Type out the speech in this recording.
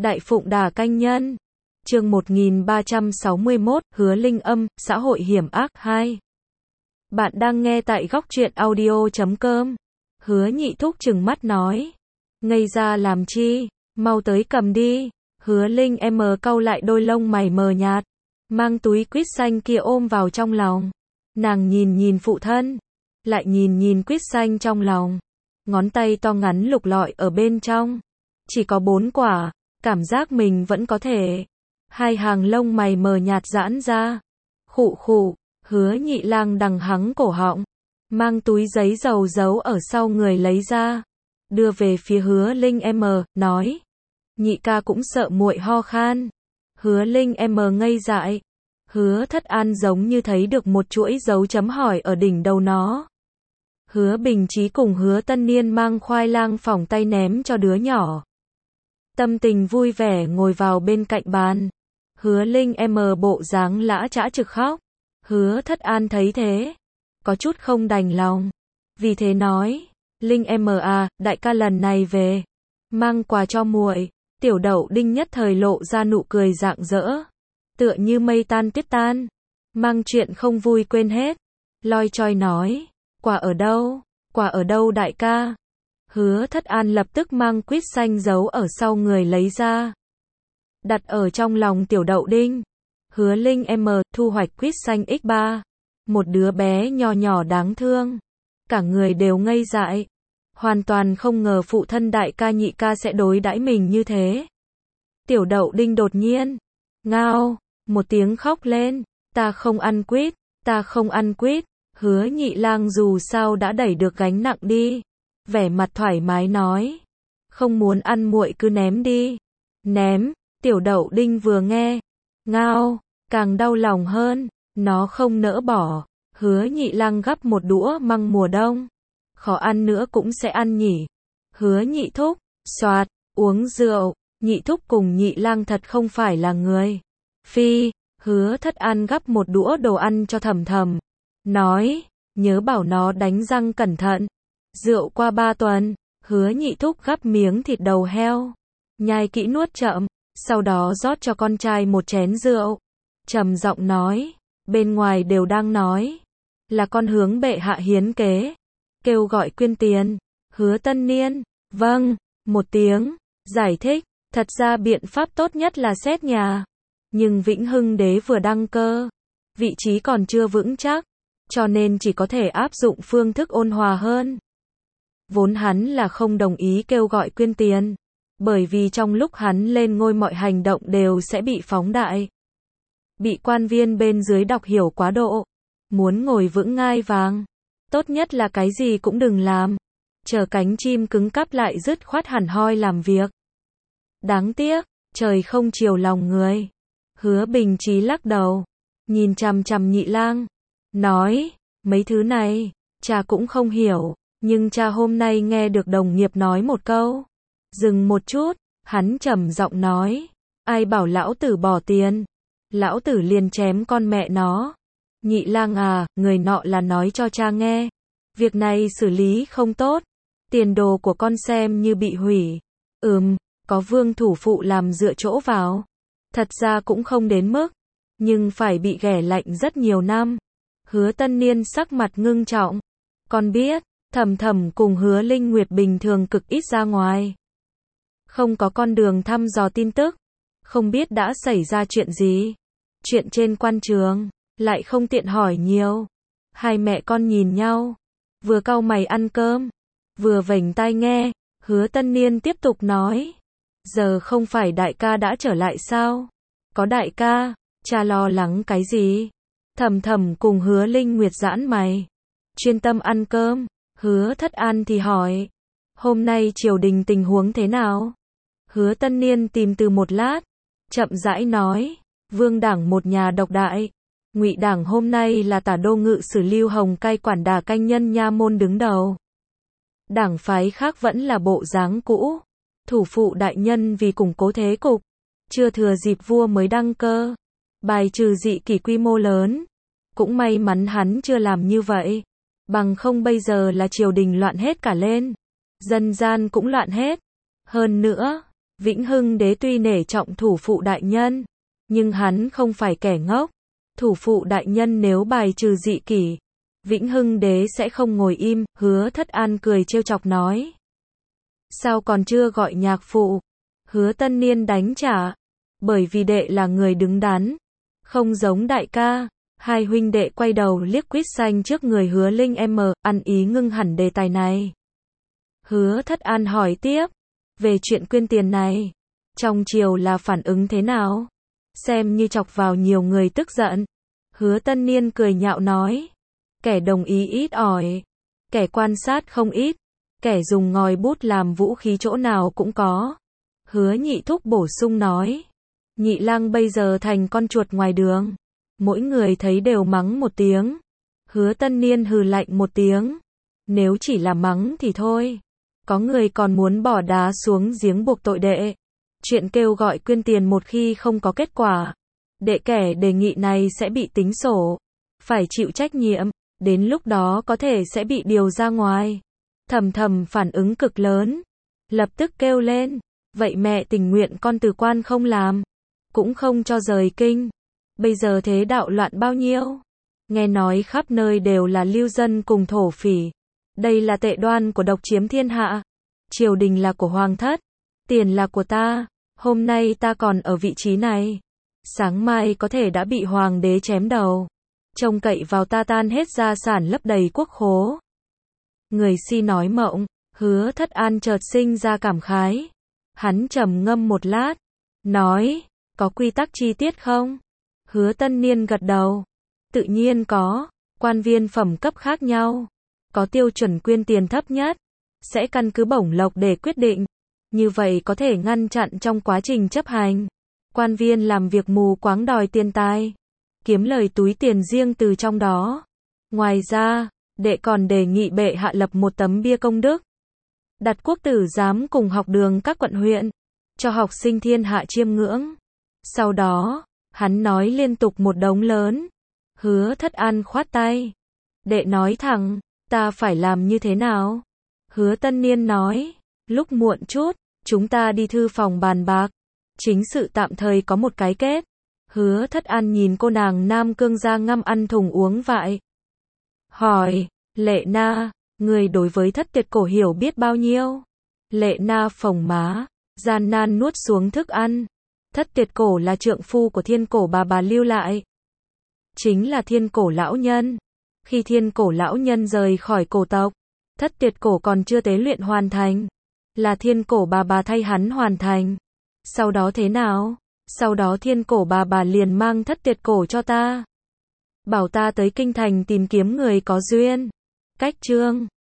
Đại Phụng Đà Canh Nhân. Chương 1361, Hứa Linh Âm, xã hội hiểm ác 2. Bạn đang nghe tại góc truyện audio.com. Hứa Nhị Thúc trừng mắt nói. Ngây ra làm chi, mau tới cầm đi. Hứa Linh em cau lại đôi lông mày mờ nhạt, mang túi quýt xanh kia ôm vào trong lòng. Nàng nhìn nhìn phụ thân, lại nhìn nhìn quýt xanh trong lòng. Ngón tay to ngắn lục lọi ở bên trong. Chỉ có 4 quả, cảm giác mình vẫn có thể. Hai hàng lông mày mờ nhạt giãn ra. Khụ khụ, Hứa Nhị Lang đằng hắng cổ họng, mang túi giấy dầu giấu ở sau người lấy ra, đưa về phía Hứa Linh em, nói. Nhị ca cũng sợ muội ho khan. Hứa Linh em ngây dại. Hứa Thất An giống như thấy được một chuỗi dấu chấm hỏi ở đỉnh đầu nó. Hứa Bình Chí cùng Hứa Tân Niên mang khoai lang phỏng tay ném cho đứa nhỏ. Tâm tình vui vẻ ngồi vào bên cạnh bàn. Hứa Linh em bộ dáng lã chã trực khóc. Hứa Thất An thấy thế, có chút không đành lòng. Vì thế nói, Linh em à, đại ca lần này về, mang quà cho muội. Tiểu Đậu Đinh nhất thời lộ ra nụ cười rạng rỡ, tựa như mây tan tiết tan, mang chuyện không vui quên hết. Loi choi nói, quà ở đâu? Quà ở đâu đại ca? Hứa Thất An lập tức mang quýt xanh giấu ở sau người lấy ra, đặt ở trong lòng Tiểu Đậu Đinh. Hứa Linh em thu hoạch quýt xanh x3, một đứa bé nhỏ nhỏ đáng thương, cả người đều ngây dại, hoàn toàn không ngờ phụ thân đại ca nhị ca sẽ đối đãi mình như thế. Tiểu Đậu Đinh đột nhiên ngao một tiếng khóc lên, ta không ăn quýt, ta không ăn quýt. Hứa Nhị Lang dù sao đã đẩy được gánh nặng đi, vẻ mặt thoải mái nói, không muốn ăn muội cứ ném đi. Ném. Tiểu Đậu Đinh vừa nghe ngao, càng đau lòng hơn, nó không nỡ bỏ. Hứa Nhị Lang gắp một đũa măng mùa đông, khó ăn nữa cũng sẽ ăn nhỉ. Hứa Nhị Thúc, xoạt, uống rượu. Nhị Thúc cùng Nhị Lang thật không phải là người. Phi. Hứa Thất An gắp một đũa đồ ăn cho Thầm Thầm, nói, nhớ bảo nó đánh răng cẩn thận. Rượu qua 3 tuần. Hứa Nhị Thúc gắp miếng thịt đầu heo, nhai kỹ nuốt chậm, sau đó rót cho con trai một chén rượu, trầm giọng nói, bên ngoài đều đang nói là con hướng bệ hạ hiến kế, kêu gọi quyên tiền. Hứa Tân Niên, vâng, một tiếng, giải thích, thật ra biện pháp tốt nhất là xét nhà, nhưng Vĩnh Hưng đế vừa đăng cơ, vị trí còn chưa vững chắc, cho nên chỉ có thể áp dụng phương thức ôn hòa hơn. Vốn hắn là không đồng ý kêu gọi quyên tiền, bởi vì trong lúc hắn lên ngôi mọi hành động đều sẽ bị phóng đại, bị quan viên bên dưới đọc hiểu quá độ. Muốn ngồi vững ngai vàng, tốt nhất là cái gì cũng đừng làm, chờ cánh chim cứng cắp lại dứt khoát hẳn hoi làm việc. Đáng tiếc, trời không chiều lòng người. Hứa Bình Chí lắc đầu, nhìn chằm chằm Nhị Lang, nói, mấy thứ này, cha cũng không hiểu, nhưng cha hôm nay nghe được đồng nghiệp nói một câu. Dừng một chút, hắn trầm giọng nói, ai bảo lão tử bỏ tiền, lão tử liền chém con mẹ nó. Nhị Lang à, người nọ là nói cho cha nghe, việc này xử lý không tốt, tiền đồ của con xem như bị hủy. Có Vương thủ phụ làm dựa chỗ vào, thật ra cũng không đến mức, nhưng phải bị ghẻ lạnh rất nhiều năm. Hứa Tân Niên sắc mặt ngưng trọng, con biết, Thầm Thầm cùng Hứa Linh Nguyệt bình thường cực ít ra ngoài, không có con đường thăm dò tin tức, không biết đã xảy ra chuyện gì. Chuyện trên quan trường, lại không tiện hỏi nhiều. Hai mẹ con nhìn nhau, vừa cau mày ăn cơm, vừa vểnh tai nghe. Hứa Tân Niên tiếp tục nói, giờ không phải đại ca đã trở lại sao? Có đại ca, cha lo lắng cái gì? Thầm Thầm cùng Hứa Linh Nguyệt giãn mày, chuyên tâm ăn cơm. Hứa Thất An thì hỏi, hôm nay triều đình tình huống thế nào? Hứa Tân Niên tìm từ một lát, chậm rãi nói, Vương đảng một nhà độc đại, Ngụy đảng hôm nay là Tả đô ngự sử Lưu Hồng cai quản Đà Canh Nhân nha môn đứng đầu. Đảng phái khác vẫn là bộ dáng cũ. Thủ phụ đại nhân vì củng cố thế cục, chưa thừa dịp vua mới đăng cơ, bài trừ dị kỷ quy mô lớn. Cũng may mắn hắn chưa làm như vậy, bằng không bây giờ là triều đình loạn hết cả lên, dân gian cũng loạn hết. Hơn nữa, Vĩnh Hưng đế tuy nể trọng thủ phụ đại nhân, nhưng hắn không phải kẻ ngốc. Thủ phụ đại nhân nếu bài trừ dị kỷ, Vĩnh Hưng đế sẽ không ngồi im. Hứa Thất An cười trêu chọc nói. Sao còn chưa gọi nhạc phụ? Hứa Tân Niên đánh trả. Bởi vì đệ là người đứng đắn, không giống đại ca. Hai huynh đệ quay đầu liếc quýt xanh trước người Hứa Linh ăn ý ngưng hẳn đề tài này. Hứa Thất An hỏi tiếp. Về chuyện quyên tiền này, trong triều là phản ứng thế nào? Xem như chọc vào nhiều người tức giận. Hứa Tân Niên cười nhạo nói. Kẻ đồng ý ít ỏi, kẻ quan sát không ít, kẻ dùng ngòi bút làm vũ khí chỗ nào cũng có. Hứa Nhị Thúc bổ sung nói. Nhị lang bây giờ thành con chuột ngoài đường, mỗi người thấy đều mắng một tiếng. Hứa Tân Niên hừ lạnh một tiếng. Nếu chỉ là mắng thì thôi, có người còn muốn bỏ đá xuống giếng buộc tội đệ. Chuyện kêu gọi quyên tiền một khi không có kết quả, đệ kẻ đề nghị này sẽ bị tính sổ, phải chịu trách nhiệm, đến lúc đó có thể sẽ bị điều ra ngoài. Thầm thầm phản ứng cực lớn, lập tức kêu lên. Vậy mẹ tình nguyện con từ quan không làm, cũng không cho rời kinh. Bây giờ thế đạo loạn bao nhiêu? Nghe nói khắp nơi đều là lưu dân cùng thổ phỉ. Đây là tệ đoan của độc chiếm thiên hạ. Triều đình là của hoàng thất, tiền là của ta. Hôm nay ta còn ở vị trí này, sáng mai có thể đã bị hoàng đế chém đầu. Trông cậy vào ta tan hết gia sản lấp đầy quốc khố. Người si nói mộng. Hứa Thất An chợt sinh ra cảm khái. Hắn trầm ngâm một lát, nói, có quy tắc chi tiết không? Hứa Tân Niên gật đầu. Tự nhiên có, quan viên phẩm cấp khác nhau, có tiêu chuẩn quyên tiền thấp nhất, sẽ căn cứ bổng lộc để quyết định. Như vậy có thể ngăn chặn trong quá trình chấp hành. Quan viên làm việc mù quáng đòi tiền tài, kiếm lời túi tiền riêng từ trong đó. Ngoài ra, đệ còn đề nghị bệ hạ lập một tấm bia công đức, đặt quốc tử giám cùng học đường các quận huyện, cho học sinh thiên hạ chiêm ngưỡng. Sau đó, hắn nói liên tục một đống lớn. Hứa Thất An khoát tay. Đệ nói thẳng, ta phải làm như thế nào? Hứa Tân Niên nói, lúc muộn chút, chúng ta đi thư phòng bàn bạc. Chính sự tạm thời có một cái kết. Hứa Thất An nhìn cô nàng Nam Cương ra ngâm ăn thùng uống vại. Hỏi, Lệ Na, người đối với Thất Tuyệt Cổ hiểu biết bao nhiêu? Lệ Na phồng má, gian nan nuốt xuống thức ăn. Thất Tuyệt Cổ là trượng phu của Thiên Cổ bà lưu lại. Chính là Thiên Cổ lão nhân. Khi Thiên Cổ lão nhân rời khỏi cổ tộc, Thất Tuyệt Cổ còn chưa tế luyện hoàn thành. Là Thiên Cổ bà thay hắn hoàn thành. Sau đó thế nào? Sau đó Thiên Cổ bà liền mang Thất Tuyệt Cổ cho ta, bảo ta tới kinh thành tìm kiếm người có duyên. Cách chương